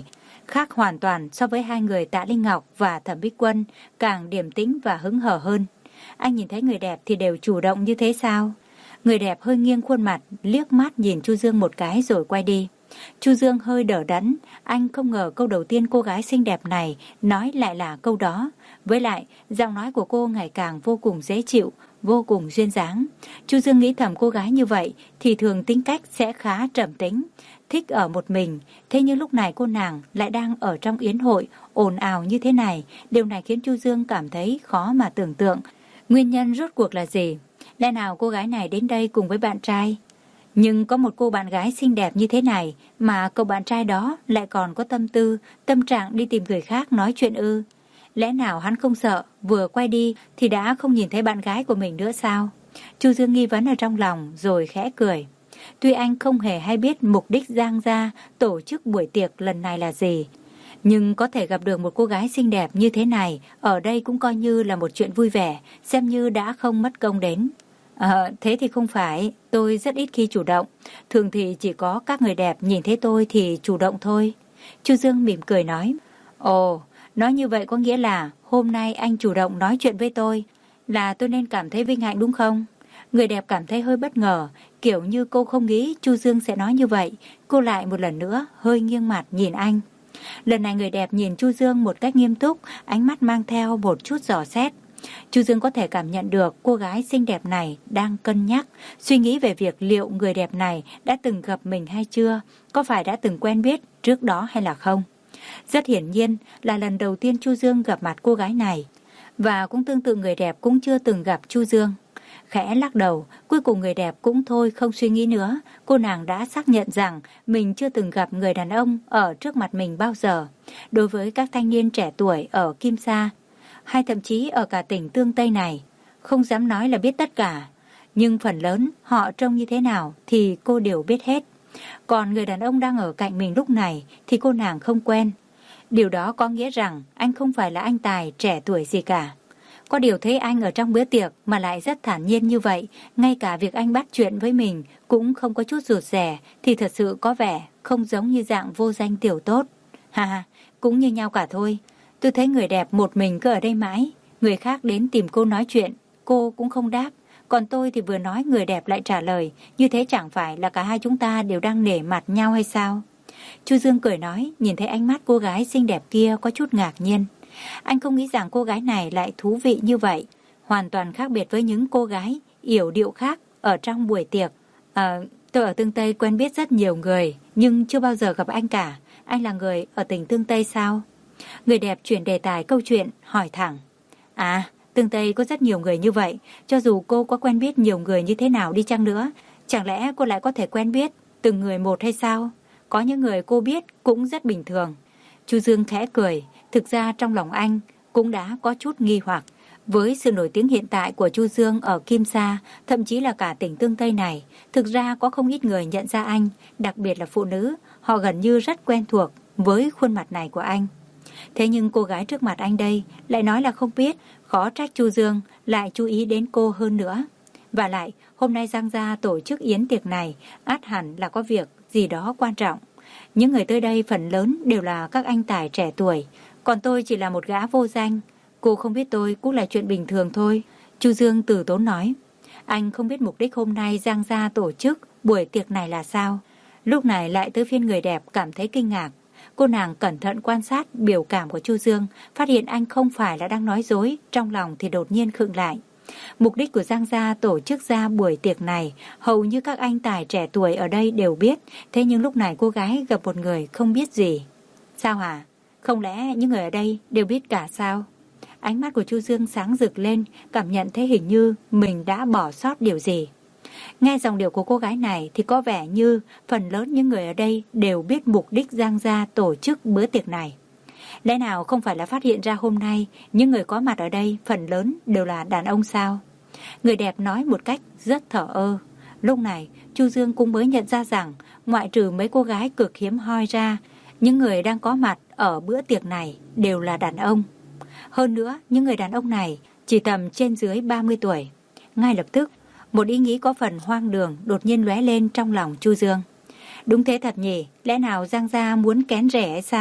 khác hoàn toàn so với hai người Tạ Linh Ngọc và Thẩm Bích Quân, càng điềm tĩnh và hứng hở hơn. Anh nhìn thấy người đẹp thì đều chủ động như thế sao? Người đẹp hơi nghiêng khuôn mặt, liếc mắt nhìn Chu Dương một cái rồi quay đi. Chu Dương hơi đờ đẫn, anh không ngờ câu đầu tiên cô gái xinh đẹp này nói lại là câu đó. Với lại, giọng nói của cô ngày càng vô cùng dễ chịu, vô cùng duyên dáng. Chu Dương nghĩ thầm cô gái như vậy thì thường tính cách sẽ khá trầm tĩnh, thích ở một mình. Thế nhưng lúc này cô nàng lại đang ở trong yến hội, ồn ào như thế này. Điều này khiến Chu Dương cảm thấy khó mà tưởng tượng. Nguyên nhân rốt cuộc là gì? Lẽ nào cô gái này đến đây cùng với bạn trai? Nhưng có một cô bạn gái xinh đẹp như thế này mà cậu bạn trai đó lại còn có tâm tư, tâm trạng đi tìm người khác nói chuyện ư? Lẽ nào hắn không sợ, vừa quay đi thì đã không nhìn thấy bạn gái của mình nữa sao? Chu Dương nghi vấn ở trong lòng rồi khẽ cười. Tuy anh không hề hay biết mục đích Giang gia tổ chức buổi tiệc lần này là gì, nhưng có thể gặp được một cô gái xinh đẹp như thế này ở đây cũng coi như là một chuyện vui vẻ, xem như đã không mất công đến. Ờ, thế thì không phải, tôi rất ít khi chủ động. Thường thì chỉ có các người đẹp nhìn thấy tôi thì chủ động thôi. Chu Dương mỉm cười nói. Ồ, nói như vậy có nghĩa là hôm nay anh chủ động nói chuyện với tôi, là tôi nên cảm thấy vinh hạnh đúng không? Người đẹp cảm thấy hơi bất ngờ, kiểu như cô không nghĩ Chu Dương sẽ nói như vậy. Cô lại một lần nữa hơi nghiêng mặt nhìn anh. Lần này người đẹp nhìn Chu Dương một cách nghiêm túc, ánh mắt mang theo một chút dò xét. Chu Dương có thể cảm nhận được cô gái xinh đẹp này đang cân nhắc, suy nghĩ về việc liệu người đẹp này đã từng gặp mình hay chưa, có phải đã từng quen biết trước đó hay là không. Rất hiển nhiên là lần đầu tiên Chu Dương gặp mặt cô gái này, và cũng tương tự người đẹp cũng chưa từng gặp Chu Dương. Khẽ lắc đầu, cuối cùng người đẹp cũng thôi không suy nghĩ nữa. Cô nàng đã xác nhận rằng mình chưa từng gặp người đàn ông ở trước mặt mình bao giờ. Đối với các thanh niên trẻ tuổi ở Kim Sa, hay thậm chí ở cả tỉnh Tương Tây này, không dám nói là biết tất cả, nhưng phần lớn họ trông như thế nào thì cô đều biết hết. Còn người đàn ông đang ở cạnh mình lúc này thì cô nàng không quen. Điều đó có nghĩa rằng anh không phải là anh tài trẻ tuổi gì cả. Có điều thấy anh ở trong bữa tiệc mà lại rất thản nhiên như vậy, ngay cả việc anh bắt chuyện với mình cũng không có chút rụt rè, thì thật sự có vẻ không giống như dạng vô danh tiểu tốt. Ha ha, cũng như nhau cả thôi. Tôi thấy người đẹp một mình cứ ở đây mãi, người khác đến tìm cô nói chuyện, cô cũng không đáp. Còn tôi thì vừa nói người đẹp lại trả lời, như thế chẳng phải là cả hai chúng ta đều đang nể mặt nhau hay sao? Chu Dương cười nói, nhìn thấy ánh mắt cô gái xinh đẹp kia có chút ngạc nhiên. Anh không nghĩ rằng cô gái này lại thú vị như vậy, hoàn toàn khác biệt với những cô gái yểu điệu khác ở trong buổi tiệc. À, tôi ở Tương Tây quen biết rất nhiều người, nhưng chưa bao giờ gặp anh cả. Anh là người ở tỉnh Tương Tây sao? Người đẹp chuyển đề tài câu chuyện, hỏi thẳng. À, Tương Tây có rất nhiều người như vậy, cho dù cô có quen biết nhiều người như thế nào đi chăng nữa, chẳng lẽ cô lại có thể quen biết từng người một hay sao? Có những người cô biết cũng rất bình thường. Chu Dương khẽ cười, thực ra trong lòng anh cũng đã có chút nghi hoặc. Với sự nổi tiếng hiện tại của Chu Dương ở Kim Sa, thậm chí là cả tỉnh Tương Tây này, thực ra có không ít người nhận ra anh, đặc biệt là phụ nữ, họ gần như rất quen thuộc với khuôn mặt này của anh. Thế nhưng cô gái trước mặt anh đây lại nói là không biết, khó trách Chu Dương lại chú ý đến cô hơn nữa. Và lại, hôm nay Giang gia tổ chức yến tiệc này, ắt hẳn là có việc gì đó quan trọng. Những người tới đây phần lớn đều là các anh tài trẻ tuổi, còn tôi chỉ là một gã vô danh. Cô không biết tôi cũng là chuyện bình thường thôi. Chu Dương từ tốn nói. Anh không biết mục đích hôm nay Giang gia tổ chức buổi tiệc này là sao? Lúc này lại tới phiên người đẹp cảm thấy kinh ngạc. Cô nàng cẩn thận quan sát biểu cảm của Chu Dương, phát hiện anh không phải là đang nói dối, trong lòng thì đột nhiên khựng lại. Mục đích của Giang gia tổ chức ra buổi tiệc này, hầu như các anh tài trẻ tuổi ở đây đều biết, thế nhưng lúc này cô gái gặp một người không biết gì. Sao hả? Không lẽ những người ở đây đều biết cả sao? Ánh mắt của Chu Dương sáng rực lên, cảm nhận thấy hình như mình đã bỏ sót điều gì. Nghe dòng điệu của cô gái này thì có vẻ như phần lớn những người ở đây đều biết mục đích Giang gia tổ chức bữa tiệc này. Lẽ nào không phải là phát hiện ra hôm nay những người có mặt ở đây phần lớn đều là đàn ông sao? Người đẹp nói một cách rất thờ ơ. Lúc này Chu Dương cũng mới nhận ra rằng ngoại trừ mấy cô gái cực hiếm hoi ra, những người đang có mặt ở bữa tiệc này đều là đàn ông. Hơn nữa những người đàn ông này chỉ tầm trên dưới ba mươi tuổi. Ngay lập tức một ý nghĩ có phần hoang đường đột nhiên lóe lên trong lòng Chu Dương. Đúng thế thật nhỉ, lẽ nào Giang gia muốn kén rẻ hay sao?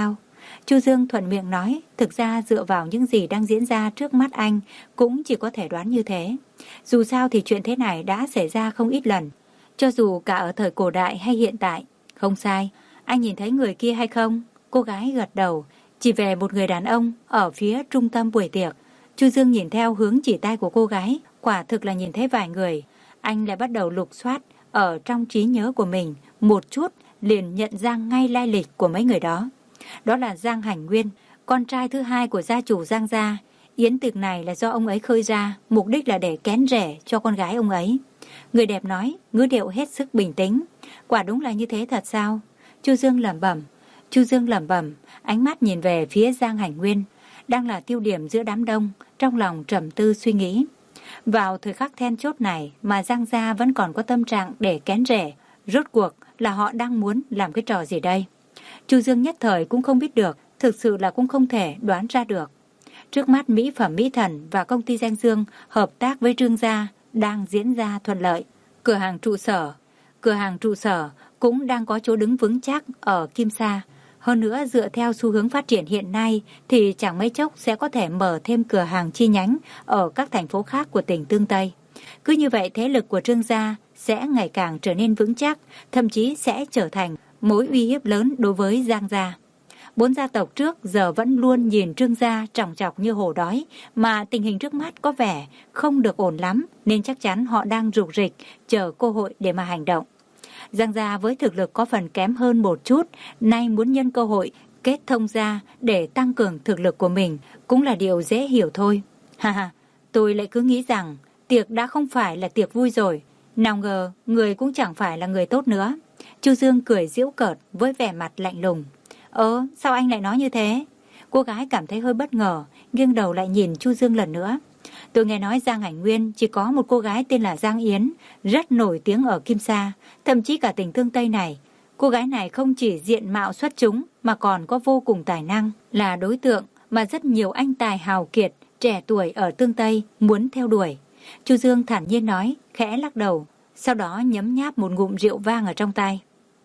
Chu Dương thuận miệng nói, thực ra dựa vào những gì đang diễn ra trước mắt anh, cũng chỉ có thể đoán như thế. Dù sao thì chuyện thế này đã xảy ra không ít lần, cho dù cả ở thời cổ đại hay hiện tại. Không sai, anh nhìn thấy người kia hay không? Cô gái gật đầu, chỉ về một người đàn ông ở phía trung tâm buổi tiệc. Chu Dương nhìn theo hướng chỉ tay của cô gái, quả thực là nhìn thấy vài người. Anh lại bắt đầu lục soát ở trong trí nhớ của mình, một chút liền nhận ra ngay lai lịch của mấy người đó. Đó là Giang Hành Nguyên, con trai thứ hai của gia chủ Giang gia. Yến tiệc này là do ông ấy khơi ra, mục đích là để kén rẻ cho con gái ông ấy. Người đẹp nói, ngữ điệu hết sức bình tĩnh. Quả đúng là như thế thật sao? Chu Dương lẩm bẩm. Chu Dương lẩm bẩm, ánh mắt nhìn về phía Giang Hành Nguyên, đang là tiêu điểm giữa đám đông, trong lòng trầm tư suy nghĩ. Vào thời khắc then chốt này mà Giang gia vẫn còn có tâm trạng để kén rẻ, rốt cuộc là họ đang muốn làm cái trò gì đây? Chu Dương nhất thời cũng không biết được, thực sự là cũng không thể đoán ra được. Trước mắt mỹ phẩm Mỹ Thần và công ty Danh Dương hợp tác với Trương gia đang diễn ra thuận lợi. Cửa hàng trụ sở, cửa hàng trụ sở cũng đang có chỗ đứng vững chắc ở Kim Sa. Hơn nữa dựa theo xu hướng phát triển hiện nay thì chẳng mấy chốc sẽ có thể mở thêm cửa hàng chi nhánh ở các thành phố khác của tỉnh Tương Tây. Cứ như vậy thế lực của Trương gia sẽ ngày càng trở nên vững chắc, thậm chí sẽ trở thành mối uy hiếp lớn đối với Giang gia. Bốn gia tộc trước giờ vẫn luôn nhìn Trương gia tròng trọc như hổ đói, mà tình hình trước mắt có vẻ không được ổn lắm, nên chắc chắn họ đang rục rịch chờ cơ hội để mà hành động. Giang gia với thực lực có phần kém hơn một chút, nay muốn nhân cơ hội kết thông gia để tăng cường thực lực của mình cũng là điều dễ hiểu thôi. Ha ha, tôi lại cứ nghĩ rằng tiệc đã không phải là tiệc vui rồi, nào ngờ người cũng chẳng phải là người tốt nữa. Chu Dương cười giễu cợt với vẻ mặt lạnh lùng. Ơ, sao anh lại nói như thế? Cô gái cảm thấy hơi bất ngờ, nghiêng đầu lại nhìn Chu Dương lần nữa. Tôi nghe nói Giang Hành Nguyên chỉ có một cô gái tên là Giang Yến, rất nổi tiếng ở Kim Sa, thậm chí cả tỉnh Tương Tây này. Cô gái này không chỉ diện mạo xuất chúng mà còn có vô cùng tài năng, là đối tượng mà rất nhiều anh tài hào kiệt, trẻ tuổi ở Tương Tây muốn theo đuổi. Chu Dương thản nhiên nói, khẽ lắc đầu, sau đó nhấm nháp một ngụm rượu vang ở trong tay.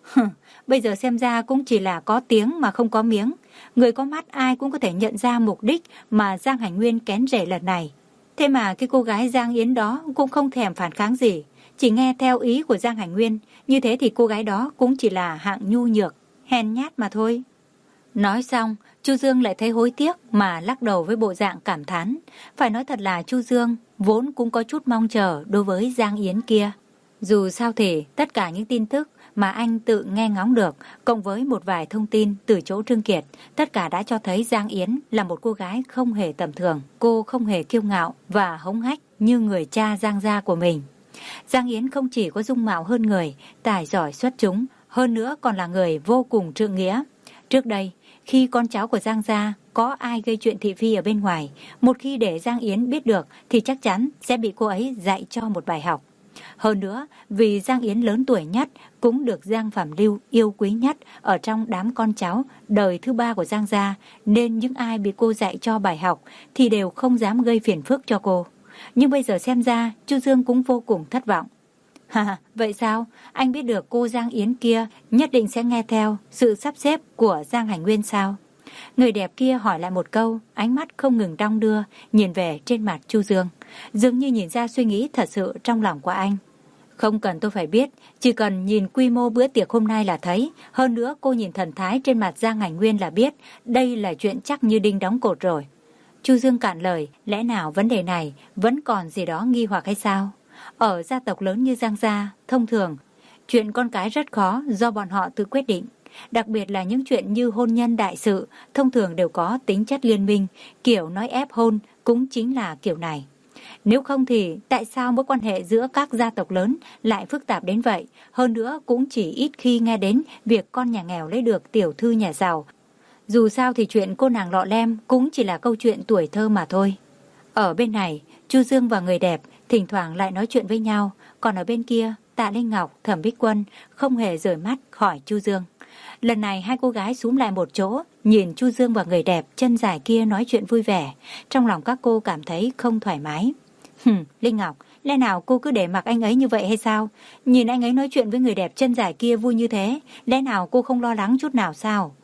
Bây giờ xem ra cũng chỉ là có tiếng mà không có miếng. Người có mắt ai cũng có thể nhận ra mục đích mà Giang Hành Nguyên kén rẻ lần này. Thế mà cái cô gái Giang Yến đó cũng không thèm phản kháng gì, chỉ nghe theo ý của Giang Hành Nguyên. Như thế thì cô gái đó cũng chỉ là hạng nhu nhược, hèn nhát mà thôi. Nói xong, Chu Dương lại thấy hối tiếc mà lắc đầu với bộ dạng cảm thán. Phải nói thật là Chu Dương vốn cũng có chút mong chờ đối với Giang Yến kia. Dù sao thì tất cả những tin tức mà anh tự nghe ngóng được, cộng với một vài thông tin từ chỗ Trương Kiệt, tất cả đã cho thấy Giang Yến là một cô gái không hề tầm thường. Cô không hề kiêu ngạo và hống hách như người cha Giang gia của mình. Giang Yến không chỉ có dung mạo hơn người, tài giỏi xuất chúng, hơn nữa còn là người vô cùng trượng nghĩa. Trước đây, khi con cháu của Giang gia có ai gây chuyện thị phi ở bên ngoài, một khi để Giang Yến biết được thì chắc chắn sẽ bị cô ấy dạy cho một bài học. Hơn nữa, vì Giang Yến lớn tuổi nhất, cũng được Giang Phạm Lưu yêu quý nhất ở trong đám con cháu đời thứ ba của Giang gia, nên những ai bị cô dạy cho bài học thì đều không dám gây phiền phức cho cô. Nhưng bây giờ xem ra, Chu Dương cũng vô cùng thất vọng. Ha, vậy sao? Anh biết được cô Giang Yến kia nhất định sẽ nghe theo sự sắp xếp của Giang Hành Nguyên sao? Người đẹp kia hỏi lại một câu, ánh mắt không ngừng đong đưa, nhìn về trên mặt Chu Dương, dường như nhìn ra suy nghĩ thật sự trong lòng của anh. Không cần tôi phải biết, chỉ cần nhìn quy mô bữa tiệc hôm nay là thấy, hơn nữa cô nhìn thần thái trên mặt Giang Hành Nguyên là biết, đây là chuyện chắc như đinh đóng cột rồi. Chu Dương cạn lời, lẽ nào vấn đề này vẫn còn gì đó nghi hoặc hay sao? Ở gia tộc lớn như Giang gia, thông thường, chuyện con cái rất khó do bọn họ tự quyết định. Đặc biệt là những chuyện như hôn nhân đại sự, thông thường đều có tính chất liên minh, kiểu nói ép hôn cũng chính là kiểu này. Nếu không thì tại sao mối quan hệ giữa các gia tộc lớn lại phức tạp đến vậy? Hơn nữa cũng chỉ ít khi nghe đến việc con nhà nghèo lấy được tiểu thư nhà giàu. Dù sao thì chuyện cô nàng lọ lem cũng chỉ là câu chuyện tuổi thơ mà thôi. Ở bên này, Chu Dương và người đẹp thỉnh thoảng lại nói chuyện với nhau, còn ở bên kia, Tạ Linh Ngọc, Thẩm Bích Quân không hề rời mắt khỏi Chu Dương. Lần này hai cô gái xúm lại một chỗ, nhìn Chu Dương và người đẹp chân dài kia nói chuyện vui vẻ, trong lòng các cô cảm thấy không thoải mái. Hừm, Linh Ngọc, lẽ nào cô cứ để mặc anh ấy như vậy hay sao? Nhìn anh ấy nói chuyện với người đẹp chân dài kia vui như thế, lẽ nào cô không lo lắng chút nào sao?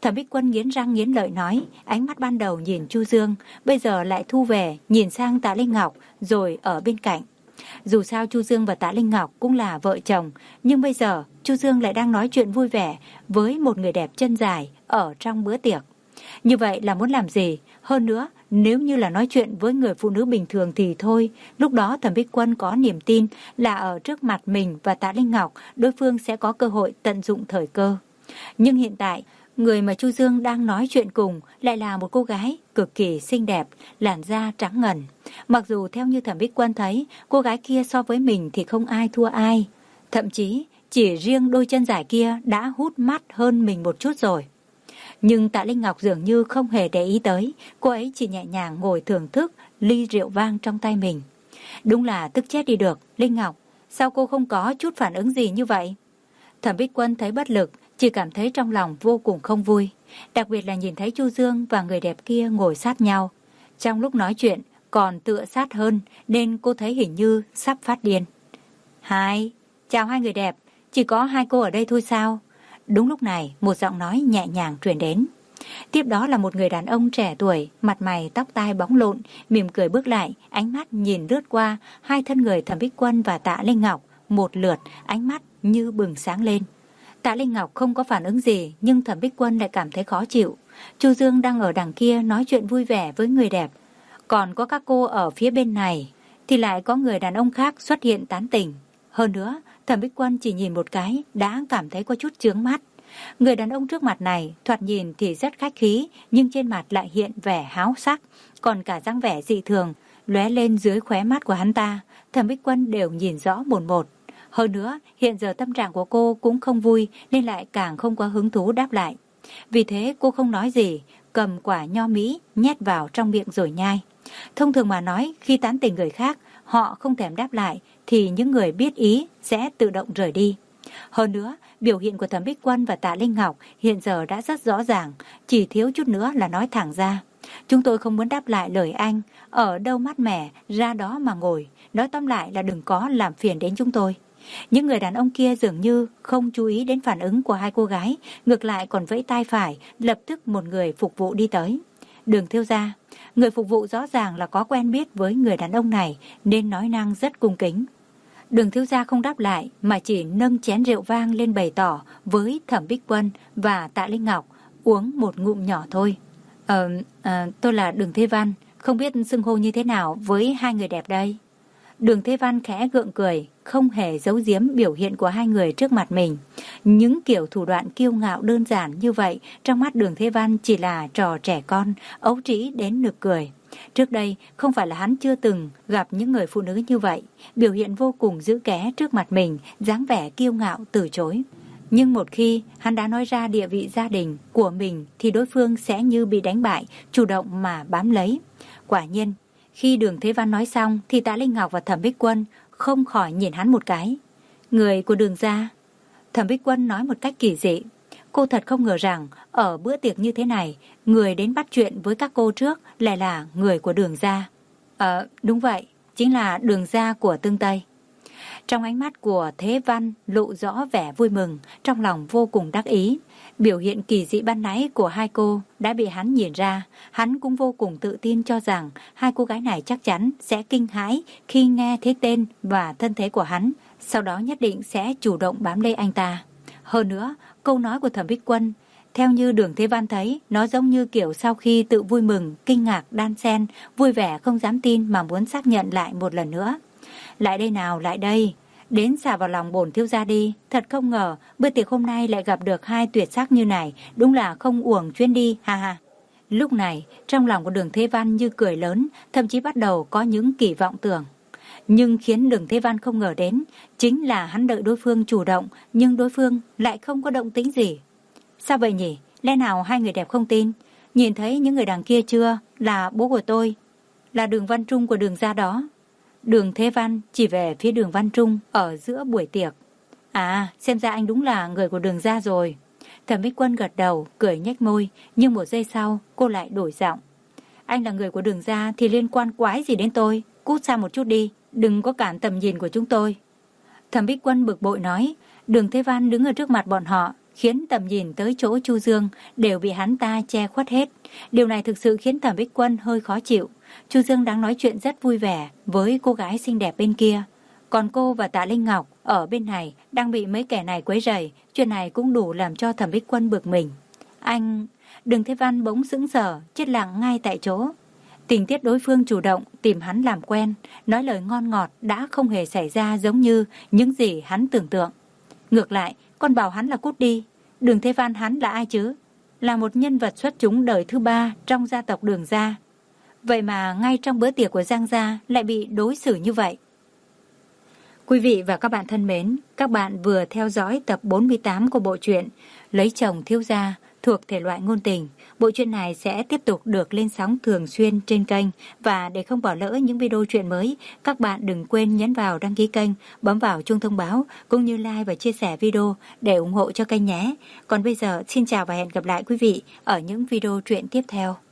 Thẩm Bích Quân nghiến răng nghiến lợi nói, ánh mắt ban đầu nhìn Chu Dương, bây giờ lại thu về, nhìn sang Tạ Linh Ngọc, rồi ở bên cạnh. Dù sao Chu Dương và Tạ Linh Ngọc cũng là vợ chồng, nhưng bây giờ Chu Dương lại đang nói chuyện vui vẻ với một người đẹp chân dài ở trong bữa tiệc. Như vậy là muốn làm gì? Hơn nữa, nếu như là nói chuyện với người phụ nữ bình thường thì thôi, lúc đó Thẩm Bích Quân có niềm tin là ở trước mặt mình và Tạ Linh Ngọc, đối phương sẽ có cơ hội tận dụng thời cơ. Nhưng hiện tại, người mà Chu Dương đang nói chuyện cùng lại là một cô gái cực kỳ xinh đẹp, làn da trắng ngần. Mặc dù theo như Thẩm Bích Quân thấy, cô gái kia so với mình thì không ai thua ai. Thậm chí, chỉ riêng đôi chân dài kia đã hút mắt hơn mình một chút rồi. Nhưng Tạ Linh Ngọc dường như không hề để ý tới, cô ấy chỉ nhẹ nhàng ngồi thưởng thức ly rượu vang trong tay mình. Đúng là tức chết đi được, Linh Ngọc, sao cô không có chút phản ứng gì như vậy? Thẩm Bích Quân thấy bất lực, chỉ cảm thấy trong lòng vô cùng không vui. Đặc biệt là nhìn thấy Chu Dương và người đẹp kia ngồi sát nhau. Trong lúc nói chuyện còn tựa sát hơn nên cô thấy hình như sắp phát điên. Hai, chào hai người đẹp, chỉ có hai cô ở đây thôi sao? Đúng lúc này một giọng nói nhẹ nhàng truyền đến. Tiếp đó là một người đàn ông trẻ tuổi, mặt mày tóc tai bóng lộn, mỉm cười bước lại, ánh mắt nhìn lướt qua hai thân người Thẩm Bích Quân và Tạ Linh Ngọc, một lượt, ánh mắt như bừng sáng lên. Tạ Linh Ngọc không có phản ứng gì, nhưng Thẩm Bích Quân lại cảm thấy khó chịu. Chu Dương đang ở đằng kia nói chuyện vui vẻ với người đẹp, còn có các cô ở phía bên này thì lại có người đàn ông khác xuất hiện tán tỉnh. Hơn nữa, Thẩm Bích Quân chỉ nhìn một cái đã cảm thấy có chút chướng mắt. Người đàn ông trước mặt này thoạt nhìn thì rất khách khí, nhưng trên mặt lại hiện vẻ háo sắc, còn cả dáng vẻ dị thường lóe lên dưới khóe mắt của hắn ta, Thẩm Bích Quân đều nhìn rõ một một. Hơn nữa, hiện giờ tâm trạng của cô cũng không vui nên lại càng không có hứng thú đáp lại. Vì thế cô không nói gì, cầm quả nho mỹ nhét vào trong miệng rồi nhai. Thông thường mà nói, khi tán tỉnh người khác, họ không thèm đáp lại thì những người biết ý sẽ tự động rời đi. Hơn nữa, biểu hiện của Thẩm Bích Quân và Tạ Linh Ngọc hiện giờ đã rất rõ ràng, chỉ thiếu chút nữa là nói thẳng ra. Chúng tôi không muốn đáp lại lời anh, ở đâu mát mẻ, ra đó mà ngồi, nói tóm lại là đừng có làm phiền đến chúng tôi. Những người đàn ông kia dường như không chú ý đến phản ứng của hai cô gái, ngược lại còn vẫy tay phải, lập tức một người phục vụ đi tới. Đường thiếu gia, người phục vụ rõ ràng là có quen biết với người đàn ông này nên nói năng rất cung kính. Đường thiếu gia không đáp lại mà chỉ nâng chén rượu vang lên bày tỏ với Thẩm Bích Quân và Tạ Linh Ngọc, uống một ngụm nhỏ thôi. Ờ, à, tôi là Đường Thế Văn, không biết xưng hô như thế nào với hai người đẹp đây. Đường Thế Văn khẽ gượng cười, không hề giấu giếm biểu hiện của hai người trước mặt mình. Những kiểu thủ đoạn kiêu ngạo đơn giản như vậy trong mắt Đường Thế Văn chỉ là trò trẻ con, ấu trĩ đến nực cười. Trước đây không phải là hắn chưa từng gặp những người phụ nữ như vậy, biểu hiện vô cùng giữ ké trước mặt mình, dáng vẻ kiêu ngạo từ chối. Nhưng một khi hắn đã nói ra địa vị gia đình của mình thì đối phương sẽ như bị đánh bại, chủ động mà bám lấy. Quả nhiên, khi Đường Thế Văn nói xong thì Tạ Linh Ngọc và Thẩm Bích Quân không khỏi nhìn hắn một cái. Người của Đường gia. Thẩm Bích Quân nói một cách kỳ dị. Cô thật không ngờ rằng ở bữa tiệc như thế này, người đến bắt chuyện với các cô trước lại là người của Đường gia. Ờ, đúng vậy, chính là Đường gia của Tương Tây. Trong ánh mắt của Thế Văn lộ rõ vẻ vui mừng, trong lòng vô cùng đắc ý. Biểu hiện kỳ dị ban nãy của hai cô đã bị hắn nhìn ra, hắn cũng vô cùng tự tin cho rằng hai cô gái này chắc chắn sẽ kinh hãi khi nghe thấy tên và thân thế của hắn, sau đó nhất định sẽ chủ động bám lấy anh ta. Hơn nữa, câu nói của Thẩm Bích Quân, theo như Đường Thế Văn thấy, nó giống như kiểu sau khi tự vui mừng, kinh ngạc, đan xen, vui vẻ không dám tin mà muốn xác nhận lại một lần nữa. Lại đây nào, lại đây. Đến xả vào lòng bổn thiếu gia đi. Thật không ngờ bữa tiệc hôm nay lại gặp được hai tuyệt sắc như này, đúng là không uổng chuyến đi, ha ha. Lúc này trong lòng của Đường Thế Văn như cười lớn, thậm chí bắt đầu có những kỳ vọng tưởng. Nhưng khiến Đường Thế Văn không ngờ đến chính là hắn đợi đối phương chủ động, nhưng đối phương lại không có động tĩnh gì. Sao vậy nhỉ? Lẽ nào hai người đẹp không tin? Nhìn thấy những người đằng kia chưa? Là bố của tôi, là Đường Văn Trung của Đường gia đó. Đường Thế Văn chỉ về phía Đường Văn Trung ở giữa buổi tiệc. À, xem ra anh đúng là người của Đường gia rồi. Thẩm Bích Quân gật đầu, cười nhếch môi, nhưng một giây sau cô lại đổi giọng. Anh là người của Đường gia thì liên quan quái gì đến tôi? Cút xa một chút đi, đừng có cản tầm nhìn của chúng tôi. Thẩm Bích Quân bực bội nói. Đường Thế Văn đứng ở trước mặt bọn họ, khiến tầm nhìn tới chỗ Chu Dương đều bị hắn ta che khuất hết. Điều này thực sự khiến Thẩm Bích Quân hơi khó chịu. Chu Dương đang nói chuyện rất vui vẻ với cô gái xinh đẹp bên kia, còn cô và Tạ Linh Ngọc ở bên này đang bị mấy kẻ này quấy rầy. Chuyện này cũng đủ làm cho Thẩm Bích Quân bực mình. Anh... Đường Thế Văn bỗng sững sờ, chết lặng ngay tại chỗ. Tình tiết đối phương chủ động tìm hắn làm quen, nói lời ngon ngọt đã không hề xảy ra giống như những gì hắn tưởng tượng. Ngược lại, còn bảo hắn là cút đi. Đường Thế Văn hắn là ai chứ? Là một nhân vật xuất chúng đời thứ ba trong gia tộc Đường gia. Vậy mà ngay trong bữa tiệc của Giang gia lại bị đối xử như vậy. Quý vị và các bạn thân mến, các bạn vừa theo dõi tập bốn mươi tám của bộ truyện Lấy chồng thiếu gia thuộc thể loại ngôn tình. Bộ truyện này sẽ tiếp tục được lên sóng thường xuyên trên kênh, và để không bỏ lỡ những video truyện mới, các bạn đừng quên nhấn vào đăng ký kênh, bấm vào chuông thông báo cũng như like và chia sẻ video để ủng hộ cho kênh nhé. Còn bây giờ xin chào và hẹn gặp lại quý vị ở những video truyện tiếp theo.